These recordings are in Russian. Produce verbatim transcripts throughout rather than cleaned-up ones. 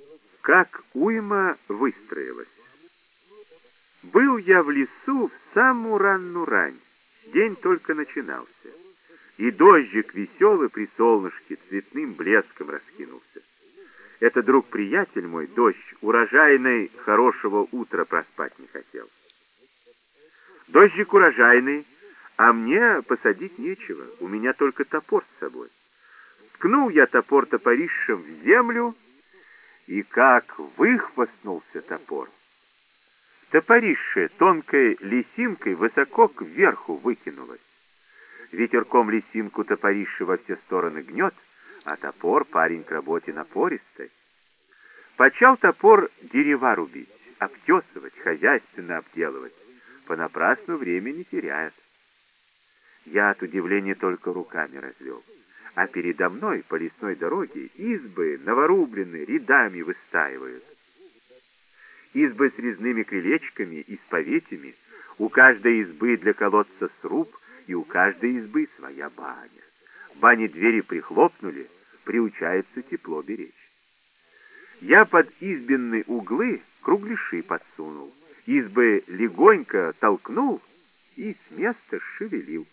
Как уйма выстроилась. Был я в лесу в самую раннюю рань. День только начинался. И дождик веселый при солнышке цветным блеском раскинулся. Это друг-приятель мой, дождь, урожайный, хорошего утра проспать не хотел. Дождик урожайный, а мне посадить нечего, у меня только топор с собой. Ткнул я топор топорищем в землю, и как выхвостнулся топор. Топорище тонкой лисинкой высоко кверху выкинулось. Ветерком лисинку топорище во все стороны гнет, а топор парень к работе напористый. Почал топор дерева рубить, обтесывать, хозяйственно обделывать, понапрасну время не теряет. Я от удивления только руками развел, а передо мной по лесной дороге избы новорубленные рядами выстаивают. Избы с резными крылечками и с поветями, у каждой избы для колодца сруб, и у каждой избы своя баня. Бани двери прихлопнули, приучается тепло беречь. Я под избенные углы кругляши подсунул, избы легонько толкнул и с места шевелил.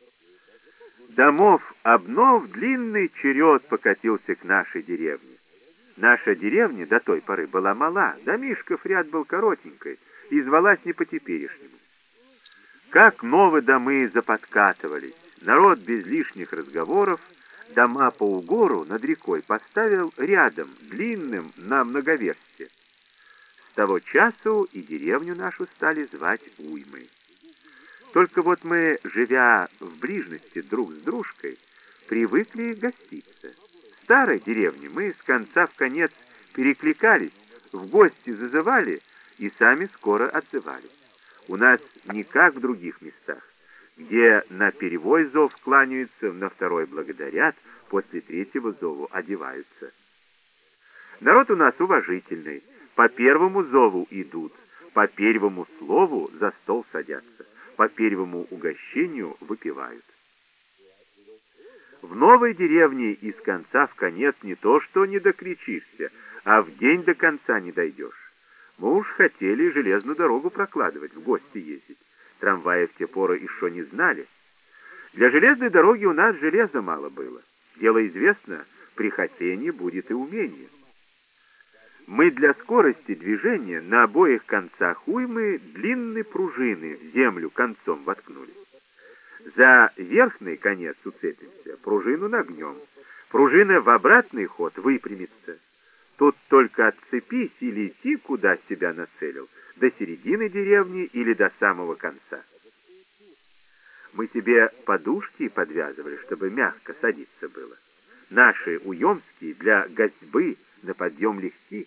Домов обнов длинный черед покатился к нашей деревне. Наша деревня до той поры была мала, домишков ряд был коротенькой, и звалась не по-теперешнему. Как новые домы заподкатывались, народ без лишних разговоров дома по угору над рекой поставил рядом, длинным на многоверсте. С того часу и деревню нашу стали звать Уймой. Только вот мы, живя в ближности друг с дружкой, привыкли гоститься. В старой деревне мы с конца в конец перекликались, в гости зазывали и сами скоро отзывались. У нас не как в других местах, где на первой зов кланяются, на второй благодарят, после третьего зову одеваются. Народ у нас уважительный, по первому зову идут, по первому слову за стол садятся, по первому угощению выпивают. В новой деревне из конца в конец не то что не докричишься, а в день до конца не дойдешь. Мы уж хотели железную дорогу прокладывать, в гости ездить. Трамваи в те поры еще не знали. Для железной дороги у нас железа мало было. Дело известно, при хотении будет и умение. Мы для скорости движения на обоих концах уймы длинные пружины в землю концом воткнули. За верхний конец уцепимся, пружину нагнем. Пружина в обратный ход выпрямится. Тут только отцепись и лети, куда себя нацелил, до середины деревни или до самого конца. Мы себе подушки подвязывали, чтобы мягко садиться было. Наши уемские для гостьбы на подъем легки.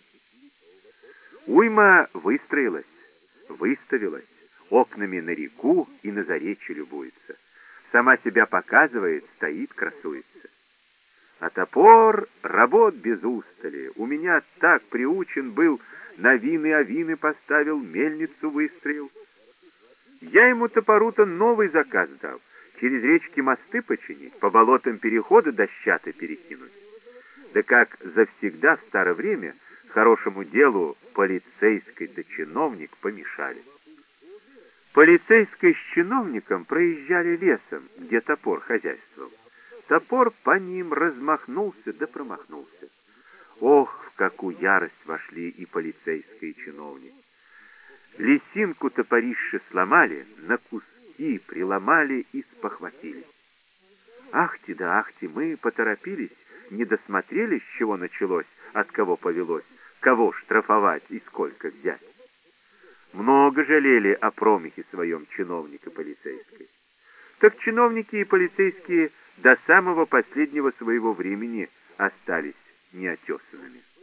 Уйма выстроилась, выставилась, окнами на реку и на заречье любуется. Сама себя показывает, стоит, красуется. А топор работ без устали. У меня так приучен был, на вины-авины поставил, мельницу выстроил. Я ему топору-то новый заказ дал. Через речки мосты починить, по болотам переходы дощаты перекинуть. Да как завсегда в старое время хорошему делу полицейский да чиновник помешали. Полицейский с чиновником проезжали лесом, где топор хозяйствовал. Топор по ним размахнулся да промахнулся. Ох, в какую ярость вошли и полицейский, и чиновник. Лисинку топорище сломали, на куски приломали и спохватились. Ахти да ахти, мы поторопились, не досмотрели, с чего началось, от кого повелось, кого штрафовать и сколько взять. Много жалели о промахе своем чиновника полицейской. Так чиновники и полицейские до самого последнего своего времени остались неотесанными.